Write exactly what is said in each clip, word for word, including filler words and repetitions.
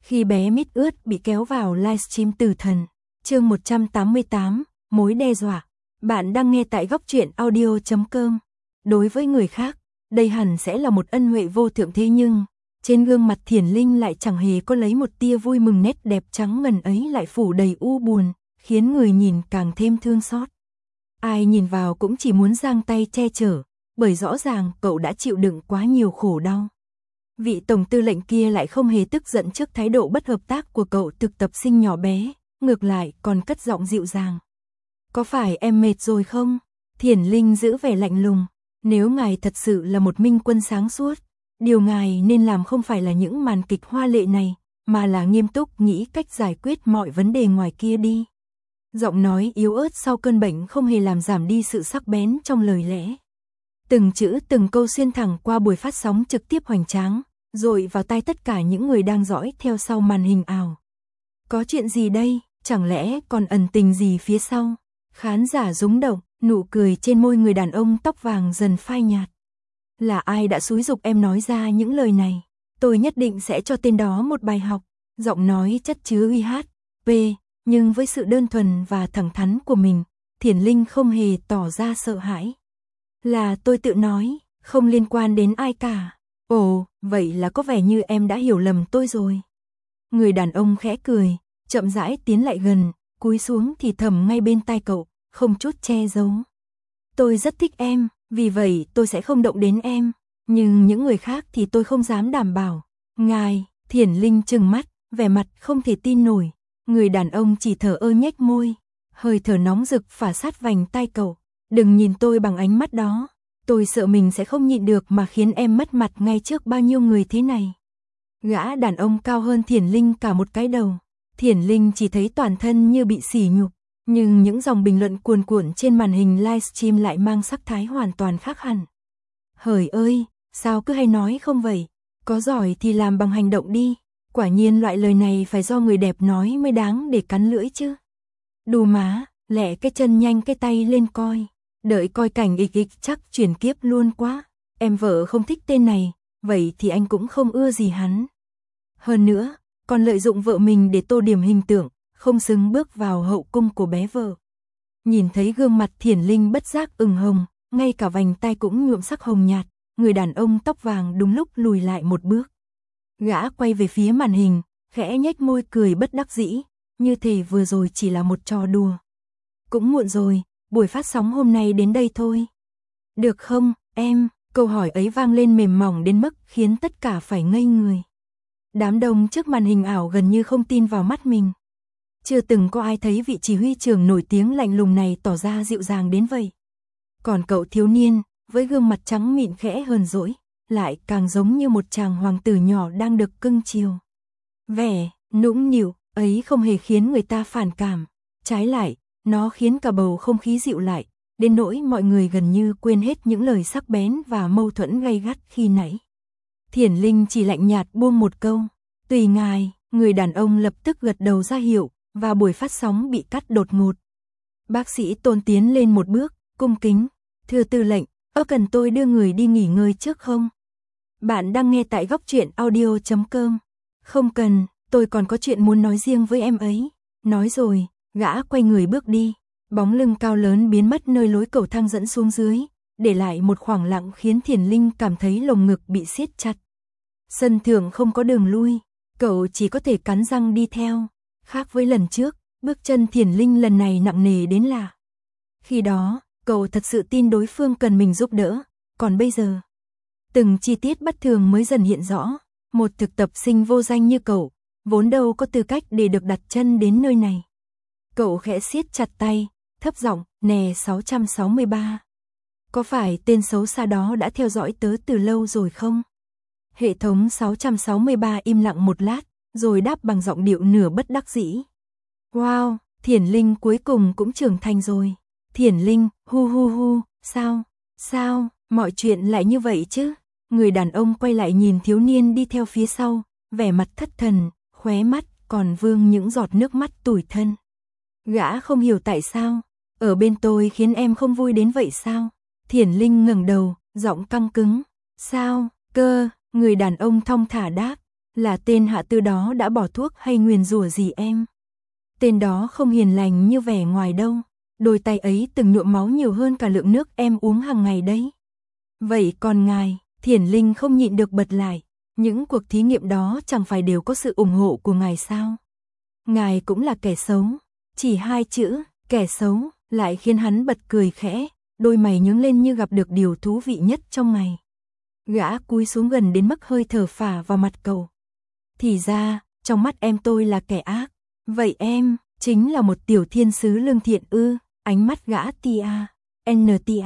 Khi bé mít ướt bị kéo vào livestream Tử Thần, chương một trăm tám mươi tám, mối đe dọa. Bạn đang nghe tại góc truyện audio chấm com. Đối với người khác, đây hẳn sẽ là một ân huệ vô thượng, thế nhưng trên gương mặt Thiển Linh lại chẳng hề có lấy một tia vui mừng, nét đẹp trắng ngần ấy lại phủ đầy u buồn, khiến người nhìn càng thêm thương xót. Ai nhìn vào cũng chỉ muốn giang tay che chở, bởi rõ ràng cậu đã chịu đựng quá nhiều khổ đau. Vị tổng tư lệnh kia lại không hề tức giận trước thái độ bất hợp tác của cậu thực tập sinh nhỏ bé, ngược lại còn cất giọng dịu dàng. Có phải em mệt rồi không? Thiển Linh giữ vẻ lạnh lùng. Nếu ngài thật sự là một minh quân sáng suốt, điều ngài nên làm không phải là những màn kịch hoa lệ này, mà là nghiêm túc nghĩ cách giải quyết mọi vấn đề ngoài kia đi. Giọng nói yếu ớt sau cơn bệnh không hề làm giảm đi sự sắc bén trong lời lẽ. Từng chữ từng câu xuyên thẳng qua buổi phát sóng trực tiếp hoành tráng, dội vào tai tất cả những người đang dõi theo sau màn hình ảo. Có chuyện gì đây? Chẳng lẽ còn ẩn tình gì phía sau? Khán giả rúng động, nụ cười trên môi người đàn ông tóc vàng dần phai nhạt. Là ai đã xúi giục em nói ra những lời này? Tôi nhất định sẽ cho tên đó một bài học. Giọng nói chất chứa uy hát, p, nhưng với sự đơn thuần và thẳng thắn của mình, Thiển Linh không hề tỏ ra sợ hãi. Là tôi tự nói, không liên quan đến ai cả. Ồ, vậy là có vẻ như em đã hiểu lầm tôi rồi. Người đàn ông khẽ cười, chậm rãi tiến lại gần, cúi xuống thì thầm ngay bên tai cậu, không chút che giấu. Tôi rất thích em, vì vậy tôi sẽ không động đến em, nhưng những người khác thì tôi không dám đảm bảo. Ngài, Thiển Linh trừng mắt, vẻ mặt không thể tin nổi. Người đàn ông chỉ thở ơ nhếch môi, hơi thở nóng rực phả sát vành tai cậu. Đừng nhìn tôi bằng ánh mắt đó, tôi sợ mình sẽ không nhịn được mà khiến em mất mặt ngay trước bao nhiêu người thế này. Gã đàn ông cao hơn Thiển Linh cả một cái đầu. Thiển Linh chỉ thấy toàn thân như bị sỉ nhục, nhưng những dòng bình luận cuồn cuộn trên màn hình livestream lại mang sắc thái hoàn toàn khác hẳn. Hời ơi, sao cứ hay nói không vậy? Có giỏi thì làm bằng hành động đi. Quả nhiên loại lời này phải do người đẹp nói mới đáng để cắn lưỡi chứ. Đù má, lẹ cái chân nhanh cái tay lên coi. Đợi coi cảnh ịch ịch chắc chuyển kiếp luôn quá. Em vợ không thích tên này, vậy thì anh cũng không ưa gì hắn. Hơn nữa, còn lợi dụng vợ mình để tô điểm hình tượng, không xứng bước vào hậu cung của bé vợ. Nhìn thấy gương mặt Thiển Linh bất giác ửng hồng, ngay cả vành tai cũng nhuộm sắc hồng nhạt, người đàn ông tóc vàng đúng lúc lùi lại một bước. Gã quay về phía màn hình, khẽ nhếch môi cười bất đắc dĩ, như thể vừa rồi chỉ là một trò đùa. Cũng muộn rồi, buổi phát sóng hôm nay đến đây thôi. Được không, em? Câu hỏi ấy vang lên mềm mỏng đến mức khiến tất cả phải ngây người. Đám đông trước màn hình ảo gần như không tin vào mắt mình. Chưa từng có ai thấy vị chỉ huy trưởng nổi tiếng lạnh lùng này tỏ ra dịu dàng đến vậy. Còn cậu thiếu niên, với gương mặt trắng mịn khẽ hờn dỗi, lại càng giống như một chàng hoàng tử nhỏ đang được cưng chiều. Vẻ nũng nịu ấy không hề khiến người ta phản cảm, trái lại, nó khiến cả bầu không khí dịu lại, đến nỗi mọi người gần như quên hết những lời sắc bén và mâu thuẫn gay gắt khi nãy. Thiển Linh chỉ lạnh nhạt buông một câu, tùy ngài. Người đàn ông lập tức gật đầu ra hiệu, và buổi phát sóng bị cắt đột ngột. Bác sĩ Tôn tiến lên một bước, cung kính, thưa tư lệnh, ơ cần tôi đưa người đi nghỉ ngơi trước không? Bạn đang nghe tại góc truyện audio chấm com. Không cần, tôi còn có chuyện muốn nói riêng với em ấy. Nói rồi, gã quay người bước đi, bóng lưng cao lớn biến mất nơi lối cầu thang dẫn xuống dưới, để lại một khoảng lặng khiến Thiển Linh cảm thấy lồng ngực bị siết chặt. Sân thượng không có đường lui, cậu chỉ có thể cắn răng đi theo. Khác với lần trước, bước chân Thiển Linh lần này nặng nề đến lạ. Khi đó, cậu thật sự tin đối phương cần mình giúp đỡ, còn bây giờ, từng chi tiết bất thường mới dần hiện rõ. Một thực tập sinh vô danh như cậu, vốn đâu có tư cách để được đặt chân đến nơi này. Cậu khẽ siết chặt tay, thấp giọng, nè sáu trăm sáu mươi ba. Có phải tên xấu xa đó đã theo dõi tớ từ lâu rồi không? Hệ thống sáu trăm sáu mươi ba im lặng một lát, rồi đáp bằng giọng điệu nửa bất đắc dĩ. Wow, Thiển Linh cuối cùng cũng trưởng thành rồi. Thiển Linh, hu hu hu, sao, sao, mọi chuyện lại như vậy chứ? Người đàn ông quay lại nhìn thiếu niên đi theo phía sau, vẻ mặt thất thần, khóe mắt còn vương những giọt nước mắt tủi thân. Gã không hiểu tại sao, ở bên tôi khiến em không vui đến vậy sao? Thiển Linh ngẩng đầu, giọng căng cứng. Sao, cơ? Người đàn ông thong thả đáp. Là tên hạ tư đó đã bỏ thuốc hay nguyền rủa gì em? Tên đó không hiền lành như vẻ ngoài đâu. Đôi tay ấy từng nhuộm máu nhiều hơn cả lượng nước em uống hàng ngày đấy. Vậy còn ngài? Thiển Linh không nhịn được bật lại. Những cuộc thí nghiệm đó chẳng phải đều có sự ủng hộ của ngài sao? Ngài cũng là kẻ xấu. Chỉ hai chữ, kẻ xấu, lại khiến hắn bật cười khẽ, đôi mày nhướng lên như gặp được điều thú vị nhất trong ngày. Gã cúi xuống gần đến mức hơi thở phả vào mặt cậu. Thì ra, trong mắt em tôi là kẻ ác. Vậy em, chính là một tiểu thiên sứ lương thiện ư? Ánh mắt gã tia, en tia.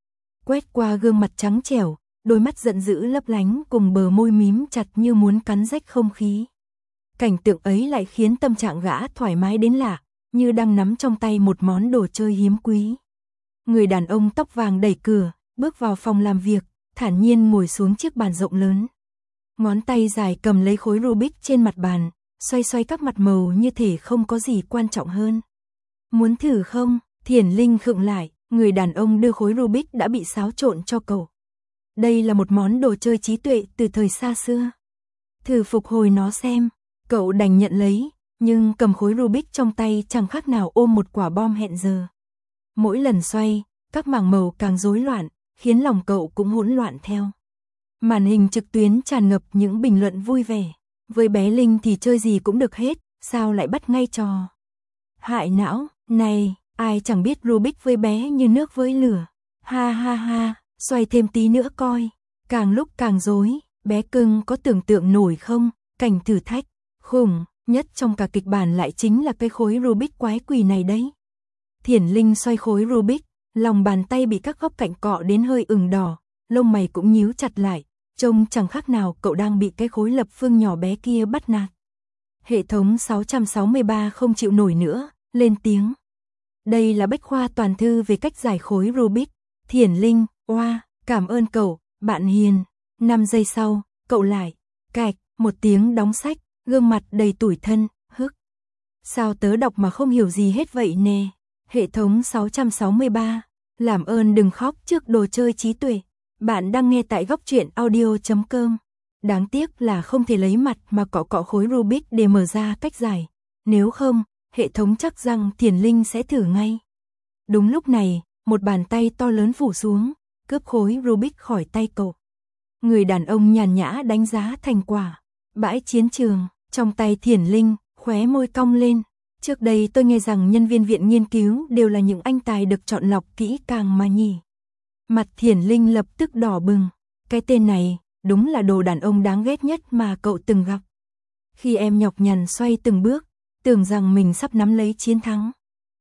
Quét qua gương mặt trắng trẻo, đôi mắt giận dữ lấp lánh cùng bờ môi mím chặt như muốn cắn rách không khí. Cảnh tượng ấy lại khiến tâm trạng gã thoải mái đến lạ, như đang nắm trong tay một món đồ chơi hiếm quý. Người đàn ông tóc vàng đẩy cửa, bước vào phòng làm việc, thản nhiên ngồi xuống chiếc bàn rộng lớn. Ngón tay dài cầm lấy khối Rubik trên mặt bàn, xoay xoay các mặt màu như thể không có gì quan trọng hơn. Muốn thử không? Thiển Linh khựng lại, người đàn ông đưa khối Rubik đã bị xáo trộn cho cậu. Đây là một món đồ chơi trí tuệ từ thời xa xưa. Thử phục hồi nó xem. Cậu đành nhận lấy, nhưng cầm khối Rubik trong tay chẳng khác nào ôm một quả bom hẹn giờ. Mỗi lần xoay, các mảng màu càng rối loạn, khiến lòng cậu cũng hỗn loạn theo. Màn hình trực tuyến tràn ngập những bình luận vui vẻ. Với bé Linh thì chơi gì cũng được hết, sao lại bắt ngay trò hại não? Này, ai chẳng biết Rubik với bé như nước với lửa. Ha ha ha, xoay thêm tí nữa coi. Càng lúc càng rối, bé cưng có tưởng tượng nổi không? Cảnh thử thách khủng nhất trong cả kịch bản lại chính là cái khối Rubik quái quỷ này đấy. Thiển Linh xoay khối Rubik, lòng bàn tay bị các góc cạnh cọ đến hơi ửng đỏ, lông mày cũng nhíu chặt lại, trông chẳng khác nào cậu đang bị cái khối lập phương nhỏ bé kia bắt nạt. Hệ thống sáu sáu ba không chịu nổi nữa, lên tiếng. Đây là bách khoa toàn thư về cách giải khối Rubik. Thiển Linh, oa, cảm ơn cậu, bạn hiền. năm giây sau, cậu lại, cạch, một tiếng đóng sách, gương mặt đầy tủi thân, hức. Sao tớ đọc mà không hiểu gì hết vậy nè? Hệ thống sáu sáu ba, làm ơn đừng khóc trước đồ chơi trí tuệ. Bạn đang nghe tại góc truyện audio chấm com. Đáng tiếc là không thể lấy mặt mà cọ cọ khối Rubik để mở ra cách giải. Nếu không, hệ thống chắc rằng Thiển Linh sẽ thử ngay. Đúng lúc này, một bàn tay to lớn phủ xuống, cướp khối Rubik khỏi tay cậu. Người đàn ông nhàn nhã đánh giá thành quả. Bãi chiến trường, trong tay Thiển Linh, khóe môi cong lên. Trước đây tôi nghe rằng nhân viên viện nghiên cứu đều là những anh tài được chọn lọc kỹ càng mà nhỉ. Mặt Thiển Linh lập tức đỏ bừng. Cái tên này, đúng là đồ đàn ông đáng ghét nhất mà cậu từng gặp. Khi em nhọc nhằn xoay từng bước, tưởng rằng mình sắp nắm lấy chiến thắng.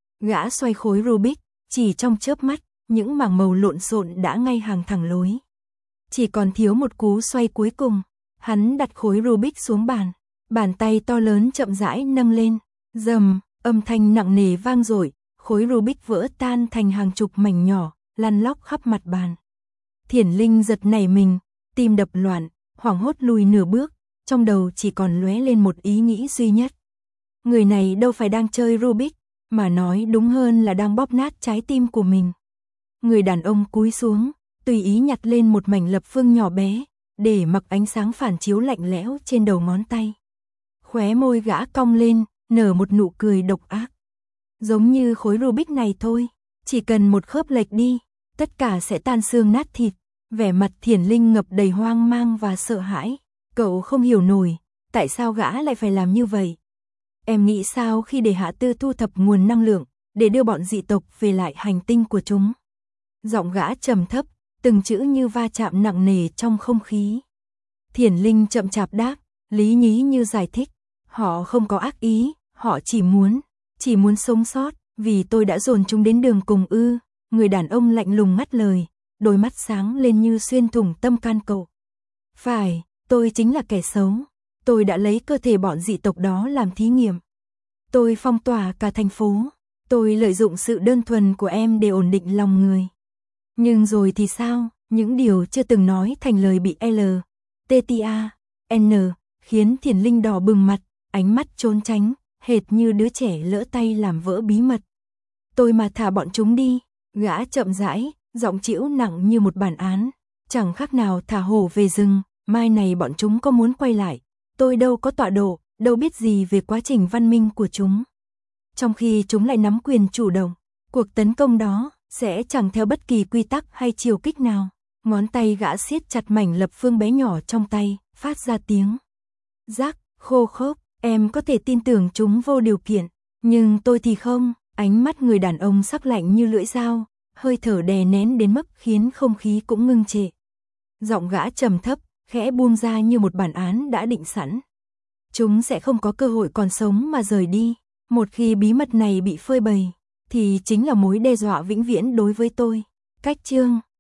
Gã xoay khối Rubik, chỉ trong chớp mắt, những mảng màu lộn xộn đã ngay hàng thẳng lối. Chỉ còn thiếu một cú xoay cuối cùng, hắn đặt khối Rubik xuống bàn. Bàn tay to lớn chậm rãi nâng lên, rầm, âm thanh nặng nề vang dội, khối Rubik vỡ tan thành hàng chục mảnh nhỏ, lăn lóc khắp mặt bàn. Thiển Linh giật nảy mình, tim đập loạn, hoảng hốt lùi nửa bước, trong đầu chỉ còn lóe lên một ý nghĩ duy nhất. Người này đâu phải đang chơi Rubik, mà nói đúng hơn là đang bóp nát trái tim của mình. Người đàn ông cúi xuống, tùy ý nhặt lên một mảnh lập phương nhỏ bé, để mặc ánh sáng phản chiếu lạnh lẽo trên đầu ngón tay. Khóe môi gã cong lên, nở một nụ cười độc ác. Giống như khối Rubik này thôi, chỉ cần một khớp lệch đi, tất cả sẽ tan xương nát thịt. Vẻ mặt Thiển Linh ngập đầy hoang mang và sợ hãi. Cậu không hiểu nổi, tại sao gã lại phải làm như vậy? Em nghĩ sao khi để Hạ Tư thu thập nguồn năng lượng, để đưa bọn dị tộc về lại hành tinh của chúng? Giọng gã trầm thấp, từng chữ như va chạm nặng nề trong không khí. Thiển Linh chậm chạp đáp, lý nhí như giải thích. Họ không có ác ý, họ chỉ muốn, chỉ muốn sống sót, vì tôi đã dồn chúng đến đường cùng ư. Người đàn ông lạnh lùng ngắt lời, đôi mắt sáng lên như xuyên thủng tâm can cậu. Phải, tôi chính là kẻ xấu. Tôi đã lấy cơ thể bọn dị tộc đó làm thí nghiệm. Tôi phong tỏa cả thành phố. Tôi lợi dụng sự đơn thuần của em để ổn định lòng người. Nhưng rồi thì sao? Những điều chưa từng nói thành lời bị L, T T A, N, khiến Thiển Linh đỏ bừng mặt, ánh mắt trốn tránh, hệt như đứa trẻ lỡ tay làm vỡ bí mật. Tôi mà thả bọn chúng đi, gã chậm rãi, giọng trĩu nặng như một bản án. Chẳng khác nào thả hổ về rừng, mai này bọn chúng có muốn quay lại, Tôi đâu có tọa độ, đâu biết gì về quá trình văn minh của chúng. Trong khi chúng lại nắm quyền chủ động, cuộc tấn công đó sẽ chẳng theo bất kỳ quy tắc hay chiều kích nào. Ngón tay gã siết chặt mảnh lập phương bé nhỏ trong tay, phát ra tiếng rắc, khô khốc. Em có thể tin tưởng chúng vô điều kiện, nhưng tôi thì không. Ánh mắt người đàn ông sắc lạnh như lưỡi dao, hơi thở đè nén đến mức khiến không khí cũng ngưng trệ. Giọng gã trầm thấp, khẽ buông ra như một bản án đã định sẵn. Chúng sẽ không có cơ hội còn sống mà rời đi. Một khi bí mật này bị phơi bày, thì chính là mối đe dọa vĩnh viễn đối với tôi. Cách chương